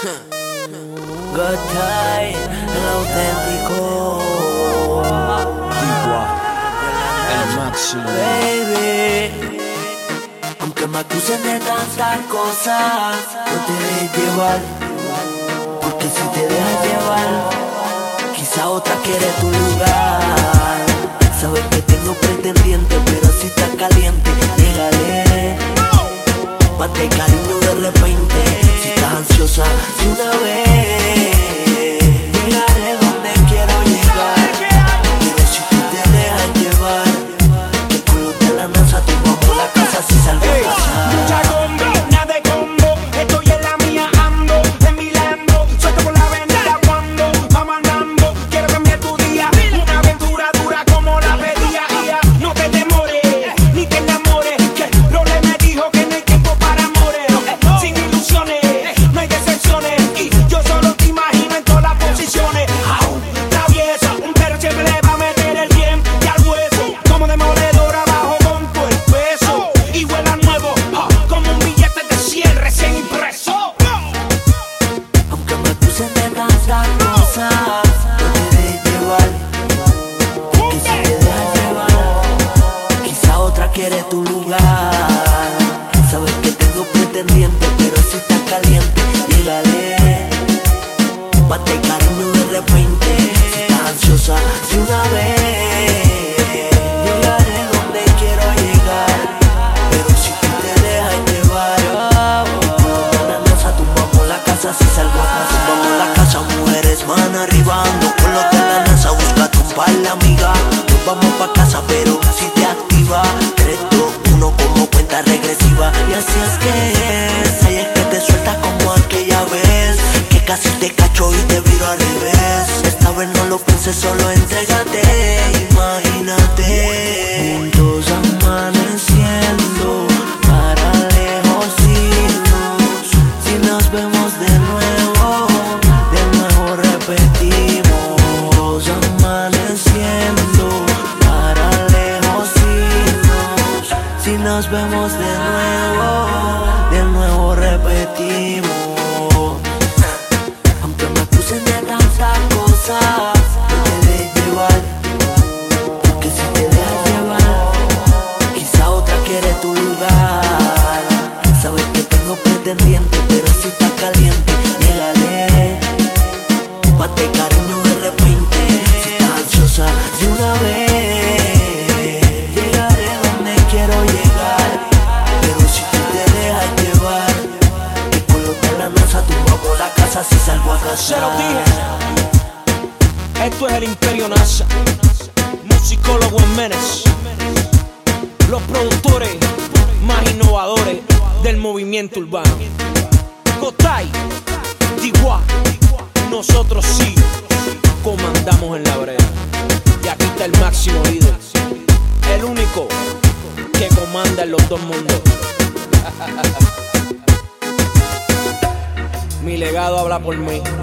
Good time, el auténtico. Tigua, el máximo. Baby, aunque me acusen de tantas cosas, no te dejes llevar. Porque si te dejas llevar, quizá otra quiere tu lugar. Sabes que tengo pretendiente, pero si estás caliente, llégale. Mate cariño de repente, si estás ansiosa, de una vez. Llegaré donde quiero llegar, pero si tú te dejas llevar, que culo de la NASA, tú vamos la casa si salgo a pasar. Mucha combo, nada de combo, estoy en la mía, ando en mi Lambo, suelto por la avenida cuando vamos andando. Quiero cambiar tu día, una aventura dura como la pedía. No te demores, ni te enamores, que Role me dijo que no hay tiempo para amores. Sin ilusiones, no hay decepciones, y yo solo te imagino en todas las posiciones. Aún traviesa, pero siempre le va a meter el bien y al hueso, como demoledor abajo con tu el peso. Y vuela nuevo, como un billete de 100 recién impreso. Aunque me acusen de tantas cosas, no te dejes llevar. Que si te dejas llevar, quizá otra quiere tu lugar. Sabes que tengo pretendiente, pero si estás caliente, llégale. Mate cariño de repente, si estás ansiosa, de una vez. Llegaré donde quiero llegar, pero si tú te dejas llevar, la NASA, tumbamos la casa si salgo a casa. Tumbamos la casa, mujeres van arribando. Con los de la NASA, búscate un par de amigas. Nos vamos pa' casa, pero si te activa 3, 2, 1 como cuenta regresiva. Y así es que es, ahí es que te sueltas como aquella vez, que casi te cacho y te viro al revés. Esta vez no lo pienses, solo entrégate, imagínate. Juntos amaneciendo, para lejos irnos. Si nos vemos de nuevo repetimos. Juntos amaneciendo, para lejos irnos. Si nos vemos de nuevo repetimos. Aunque me acusen de tantas cosas, no te dejes llevar. Porque si te dejas llevar, quizá otra quiere tu lugar. Sabes que tengo pretendiente, pero si estás caliente, llégale. Mate cariño de repente, si estás ansiosa, de una vez. Llegaré donde quiero llegar, pero si tú te dejas llevar, que con los de la NASA tumbamos la casa si salgo a casa. Se lo dije, esto es el Imperio NASA, musicólogo en Menes, los productores más innovadores del movimiento urbano. Gotay, Tigua, nosotros sí comandamos en la brea. Y aquí está el máximo líder, el único que comanda en los dos mundos. Mi legado habla por mí.